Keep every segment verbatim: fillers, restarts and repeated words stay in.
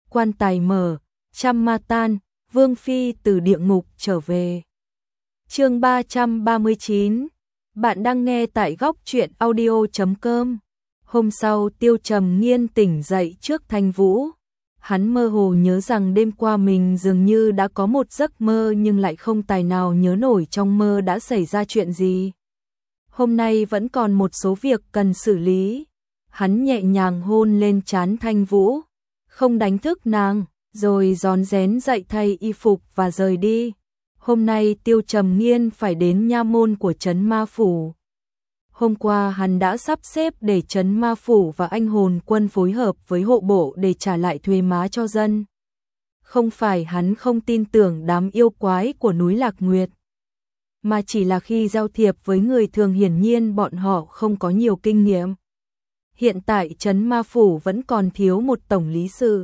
quan tài mở, trăm ma tan, Vương Phi từ địa ngục trở về. Chương ba trăm ba mươi chín. Bạn đang nghe tại góc truyện audio chấm com. Hôm sau Tiêu Trầm Nghiên tỉnh dậy trước Thanh Vũ. Hắn mơ hồ nhớ rằng đêm qua mình dường như đã có một giấc mơ nhưng lại không tài nào nhớ nổi trong mơ đã xảy ra chuyện gì. Hôm nay vẫn còn một số việc cần xử lý. Hắn nhẹ nhàng hôn lên trán Thanh Vũ, không đánh thức nàng, rồi rón rén dậy thay y phục và rời đi. Hôm nay Tiêu Trầm Nghiên phải đến nha môn của Trấn Ma Phủ. Hôm qua hắn đã sắp xếp để Trấn Ma Phủ và Anh Hồn Quân phối hợp với hộ bộ để trả lại thuế má cho dân. Không phải hắn không tin tưởng đám yêu quái của núi Lạc Nguyệt, mà chỉ là khi giao thiệp với người thường hiển nhiên bọn họ không có nhiều kinh nghiệm. Hiện tại Trấn Ma Phủ vẫn còn thiếu một tổng lý sự,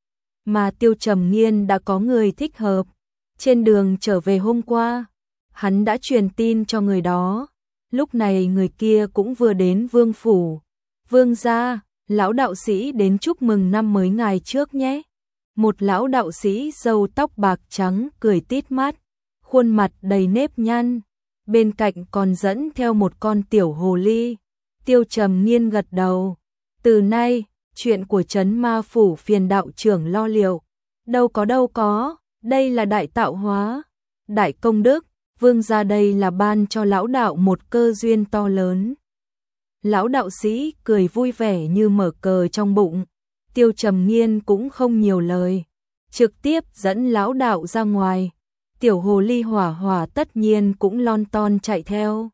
mà Tiêu Trầm Nghiên đã có người thích hợp. Trên đường trở về hôm qua, hắn đã truyền tin cho người đó. Lúc này người kia cũng vừa đến Vương Phủ. Vương gia, lão đạo sĩ đến chúc mừng năm mới ngài trước nhé. Một lão đạo sĩ râu tóc bạc trắng cười tít mắt, khuôn mặt đầy nếp nhăn. Bên cạnh còn dẫn theo một con tiểu hồ ly. Tiêu Trầm Nghiên gật đầu. Từ nay, chuyện của Trấn Ma Phủ phiền đạo trưởng lo liệu. Đâu có đâu có, đây là đại tạo hóa, đại công đức. Vương gia đây là ban cho lão đạo một cơ duyên to lớn. Lão đạo sĩ cười vui vẻ như mở cờ trong bụng. Tiêu Trầm Nghiên cũng không nhiều lời, trực tiếp dẫn lão đạo ra ngoài. Tiểu hồ ly Hỏa Hỏa tất nhiên cũng lon ton chạy theo.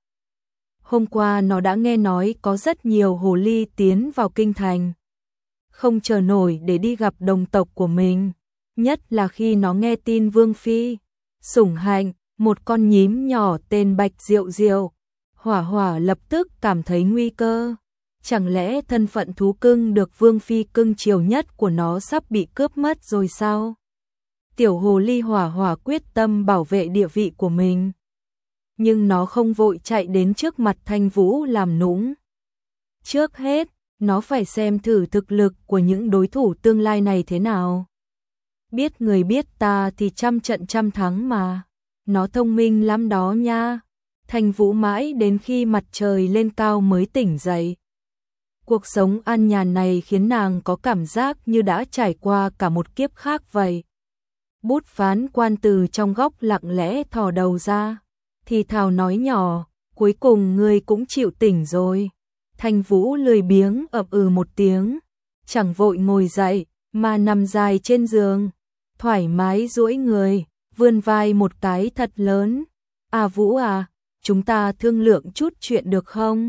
Hôm qua nó đã nghe nói có rất nhiều hồ ly tiến vào kinh thành, không chờ nổi để đi gặp đồng tộc của mình. Nhất là khi nó nghe tin Vương Phi sủng hạnh một con nhím nhỏ tên Bạch Diệu Diệu. Hỏa Hỏa lập tức cảm thấy nguy cơ. Chẳng lẽ thân phận thú cưng được Vương Phi cưng chiều nhất của nó sắp bị cướp mất rồi sao? Tiểu hồ ly Hỏa Hỏa quyết tâm bảo vệ địa vị của mình, nhưng nó không vội chạy đến trước mặt Thanh Vũ làm nũng. Trước hết, nó phải xem thử thực lực của những đối thủ tương lai này thế nào. Biết người biết ta thì trăm trận trăm thắng mà. Nó thông minh lắm đó nha. Thanh Vũ mãi đến khi mặt trời lên cao mới tỉnh dậy. Cuộc sống an nhàn này khiến nàng có cảm giác như đã trải qua cả một kiếp khác vậy. Bút Phán Quan từ trong góc lặng lẽ thò đầu ra, thì thào nói nhỏ, cuối cùng ngươi cũng chịu tỉnh rồi. Thanh Vũ lười biếng ậm ừ một tiếng, chẳng vội ngồi dậy, mà nằm dài trên giường, thoải mái duỗi người, vươn vai một cái thật lớn. À Vũ à, chúng ta thương lượng chút chuyện được không?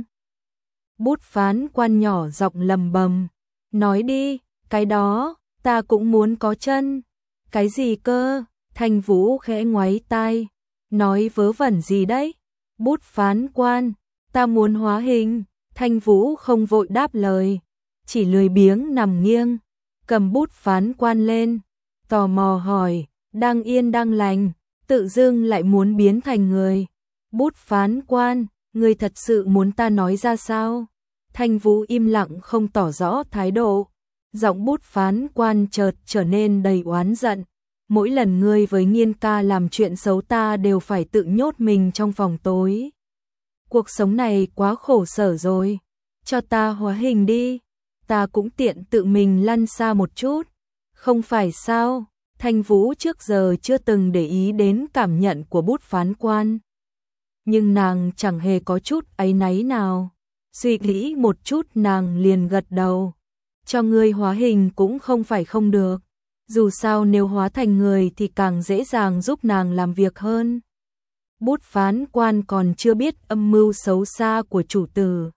Bút Phán Quan nhỏ giọng lầm bầm, nói đi, cái đó, ta cũng muốn có chân. Cái gì cơ? Thanh Vũ khẽ ngoáy tai, nói vớ vẩn gì đấy? Bút Phán Quan, ta muốn hóa hình. Thanh Vũ không vội đáp lời, chỉ lười biếng nằm nghiêng, cầm bút Phán Quan lên, tò mò hỏi, đang yên đang lành, tự dưng lại muốn biến thành người. Bút Phán Quan, ngươi thật sự muốn ta nói ra sao? Thanh Vũ im lặng không tỏ rõ thái độ. Giọng Bút Phán Quan chợt trở nên đầy oán giận. Mỗi lần ngươi với Nghiên ca làm chuyện xấu ta đều phải tự nhốt mình trong phòng tối. Cuộc sống này quá khổ sở rồi. Cho ta hóa hình đi, ta cũng tiện tự mình lăn xa một chút. Không phải sao? Thanh Vũ trước giờ chưa từng để ý đến cảm nhận của Bút Phán Quan, nhưng nàng chẳng hề có chút áy náy nào. Suy nghĩ một chút nàng liền gật đầu. Cho ngươi hóa hình cũng không phải không được. Dù sao nếu hóa thành người thì càng dễ dàng giúp nàng làm việc hơn. Bút Phán Quan còn chưa biết âm mưu xấu xa của chủ tử,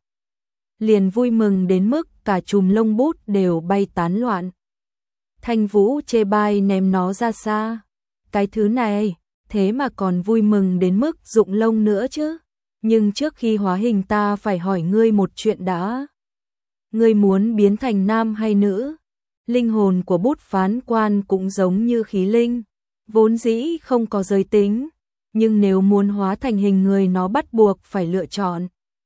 liền vui mừng đến mức cả chùm lông bút đều bay tán loạn. Thanh Vũ chê bai ném nó ra xa. Cái thứ này, thế mà còn vui mừng đến mức rụng lông nữa chứ. Nhưng trước khi hóa hình ta phải hỏi ngươi một chuyện đã. Ngươi muốn biến thành nam hay nữ? Linh hồn của Bút Phán Quan cũng giống như khí linh, vốn dĩ không có giới tính, nhưng nếu muốn hóa thành hình người nó bắt buộc phải lựa chọn.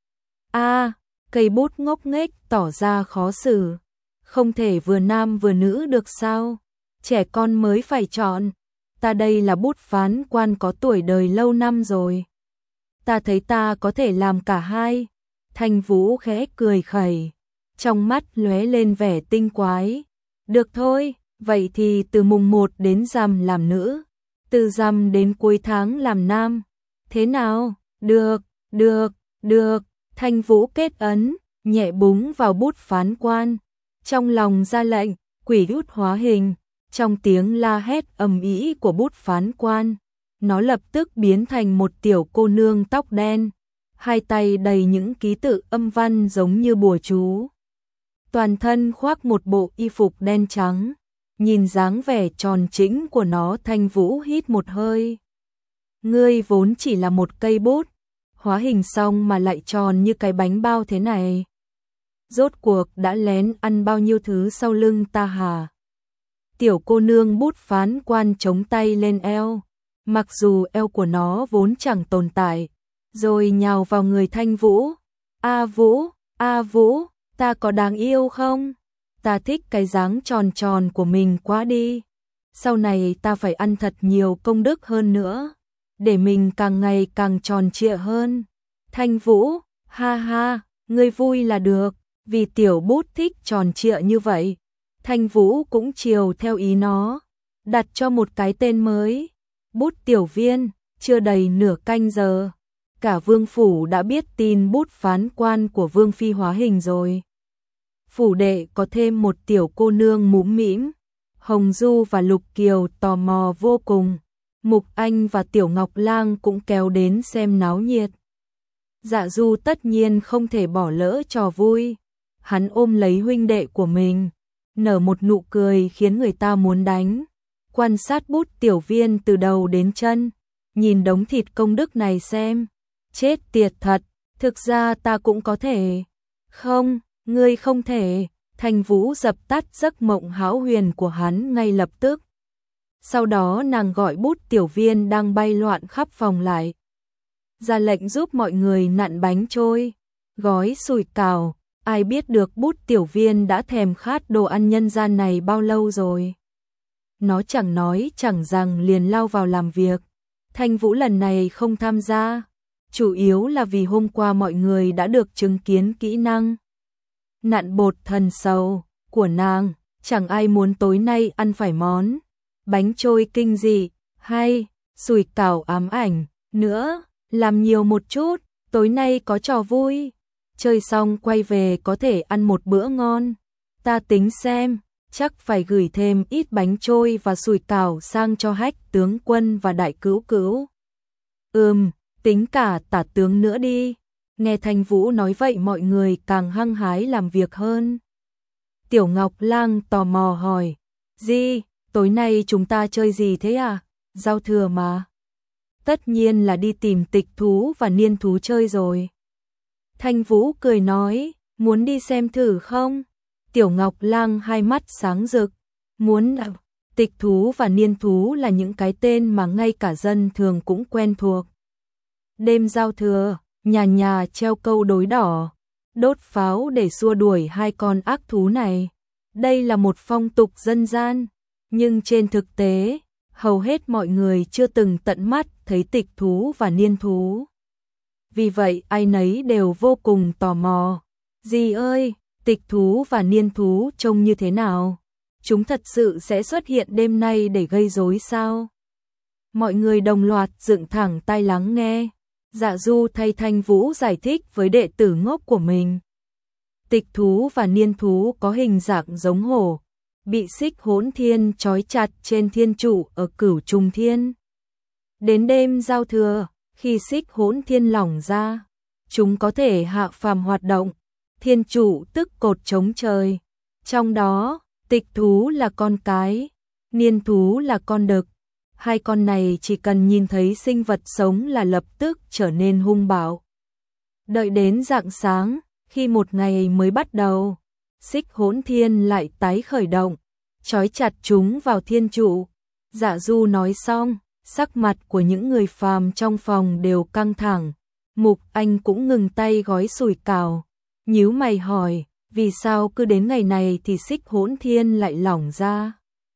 A, cây bút ngốc nghếch tỏ ra khó xử. Không thể vừa nam vừa nữ được sao? Trẻ con mới phải chọn. Ta đây là bút phán quan có tuổi đời lâu năm rồi. Ta thấy ta có thể làm cả hai. Thanh Vũ khẽ cười khẩy, trong mắt lóe lên vẻ tinh quái. Được thôi, vậy thì từ mùng một đến rằm làm nữ, từ rằm đến cuối tháng làm nam. Thế nào? Được, được, được. Thanh Vũ kết ấn, nhẹ búng vào bút phán quan. Trong lòng ra lệnh, quỷ út hóa hình. Trong tiếng la hét ầm ĩ của bút phán quan, nó lập tức biến thành một tiểu cô nương tóc đen, hai tay đầy những ký tự âm văn giống như bùa chú. Toàn thân khoác một bộ y phục đen trắng, nhìn dáng vẻ tròn trĩnh của nó, Thanh Vũ hít một hơi. Ngươi vốn chỉ là một cây bút, hóa hình xong mà lại tròn như cái bánh bao thế này. Rốt cuộc đã lén ăn bao nhiêu thứ sau lưng ta hả? Tiểu cô nương bút phán quan chống tay lên eo, mặc dù eo của nó vốn chẳng tồn tại, rồi nhào vào người Thanh Vũ. A Vũ, A Vũ, ta có đáng yêu không? Ta thích cái dáng tròn tròn của mình quá đi. Sau này ta phải ăn thật nhiều công đức hơn nữa, để mình càng ngày càng tròn trịa hơn. Thanh Vũ, ha ha, ngươi vui là được, vì tiểu bút thích tròn trịa như vậy. Thanh Vũ cũng chiều theo ý nó, đặt cho một cái tên mới, Bút Tiểu Viên. Chưa đầy nửa canh giờ, cả vương phủ đã biết tin bút phán quan của vương phi hóa hình rồi. Phủ đệ có thêm một tiểu cô nương mũm mĩm, Hồng Du và Lục Kiều tò mò vô cùng. Mục Anh và Tiểu Ngọc Lang cũng kéo đến xem náo nhiệt. Dạ Du tất nhiên không thể bỏ lỡ trò vui, hắn ôm lấy huynh đệ của mình, nở một nụ cười khiến người ta muốn đánh. Quan sát Bút Tiểu Viên từ đầu đến chân, nhìn đống thịt công đức này xem. Chết tiệt thật, thực ra ta cũng có thể. Không, ngươi không thể. Thanh Vũ dập tắt giấc mộng hão huyền của hắn ngay lập tức. Sau đó nàng gọi Bút Tiểu Viên đang bay loạn khắp phòng lại, ra lệnh giúp mọi người nặn bánh trôi, gói sủi cảo. Ai biết được Bút Tiểu Viên đã thèm khát đồ ăn nhân gian này bao lâu rồi. Nó chẳng nói chẳng rằng liền lao vào làm việc. Thanh Vũ lần này không tham gia, chủ yếu là vì hôm qua mọi người đã được chứng kiến kỹ năng nặn bột thần sầu của nàng. Chẳng ai muốn tối nay ăn phải món bánh trôi kinh dị hay sủi cảo ám ảnh nữa. Làm nhiều một chút, tối nay có trò vui, chơi xong quay về có thể ăn một bữa ngon. Ta tính xem, chắc phải gửi thêm ít bánh trôi và sủi cảo sang cho Hách tướng quân và Đại Cữu Cữu. Ừm, tính cả Tả tướng nữa đi. Nghe Thanh Vũ nói vậy mọi người càng hăng hái làm việc hơn. Tiểu Ngọc Lang tò mò hỏi, Di, tối nay chúng ta chơi gì thế à? Giao thừa mà. Tất nhiên là đi tìm tịch thú và niên thú chơi rồi. Thanh Vũ cười nói, muốn đi xem thử không? Tiểu Ngọc Lang hai mắt sáng rực, muốn. Tịch thú và niên thú là những cái tên mà ngay cả dân thường cũng quen thuộc. Đêm giao thừa, nhà nhà treo câu đối đỏ, đốt pháo để xua đuổi hai con ác thú này. Đây là một phong tục dân gian, nhưng trên thực tế, hầu hết mọi người chưa từng tận mắt thấy tịch thú và niên thú. Vì vậy ai nấy đều vô cùng tò mò. Dì ơi, tịch thú và niên thú trông như thế nào? Chúng thật sự sẽ xuất hiện đêm nay để gây rối sao? Mọi người đồng loạt dựng thẳng tai lắng nghe. Dạ Du thay Thanh Vũ giải thích với đệ tử ngốc của mình. Tịch thú và niên thú có hình dạng giống hổ, bị xích hỗn thiên trói chặt trên thiên trụ ở Cửu Trùng Thiên. Đến đêm giao thừa, khi xích hỗn thiên lỏng ra, chúng có thể hạ phàm hoạt động. Thiên trụ tức cột chống trời. Trong đó, tịch thú là con cái, niên thú là con đực. Hai con này chỉ cần nhìn thấy sinh vật sống là lập tức trở nên hung bạo. Đợi đến rạng sáng, khi một ngày mới bắt đầu, xích hỗn thiên lại tái khởi động, trói chặt chúng vào thiên trụ. Dạ Du nói xong, sắc mặt của những người phàm trong phòng đều căng thẳng. Mục Anh cũng ngừng tay gói sủi cảo, nhíu mày hỏi, vì sao cứ đến ngày này thì xích hỗn thiên lại lỏng ra?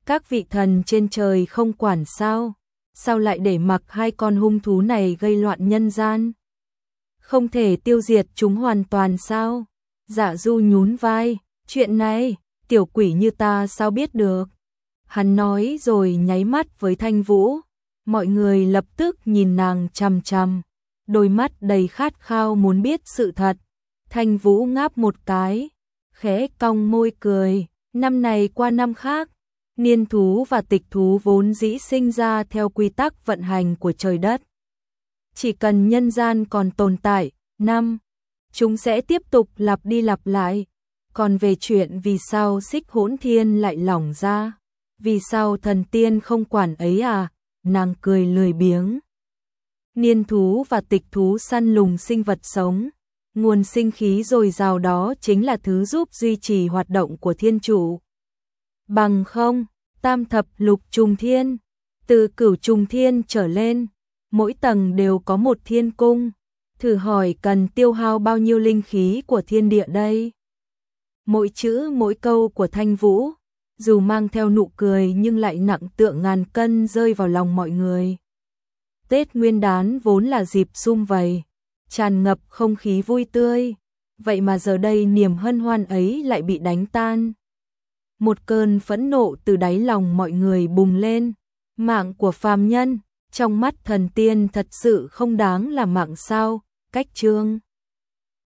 Các vị thần trên trời không quản sao? Sao lại để mặc hai con hung thú này gây loạn nhân gian? Không thể tiêu diệt chúng hoàn toàn sao? Dạ Du nhún vai, chuyện này, tiểu quỷ như ta sao biết được? Hắn nói rồi nháy mắt với Thanh Vũ, mọi người lập tức nhìn nàng chằm chằm, đôi mắt đầy khát khao muốn biết sự thật. Thanh Vũ ngáp một cái, khẽ cong môi cười, năm này qua năm khác, niên thú và tịch thú vốn dĩ sinh ra theo quy tắc vận hành của trời đất. Chỉ cần nhân gian còn tồn tại, năm, chúng sẽ tiếp tục lặp đi lặp lại. Còn về chuyện vì sao Xích Hỗn Thiên lại lỏng ra, vì sao thần tiên không quản ấy à, nàng cười lười biếng. Niên thú và tịch thú săn lùng sinh vật sống, nguồn sinh khí dồi dào đó chính là thứ giúp duy trì hoạt động của thiên chủ. Bằng không, tam thập lục trùng thiên, từ cửu trùng thiên trở lên, mỗi tầng đều có một thiên cung, thử hỏi cần tiêu hao bao nhiêu linh khí của thiên địa đây? Mỗi chữ mỗi câu của Thanh Vũ, dù mang theo nụ cười nhưng lại nặng tựa ngàn cân rơi vào lòng mọi người. Tết Nguyên Đán vốn là dịp sum vầy, tràn ngập không khí vui tươi, vậy mà giờ đây niềm hân hoan ấy lại bị đánh tan. Một cơn phẫn nộ từ đáy lòng mọi người bùng lên, mạng của phàm nhân, trong mắt thần tiên thật sự không đáng là mạng sao? Cách chương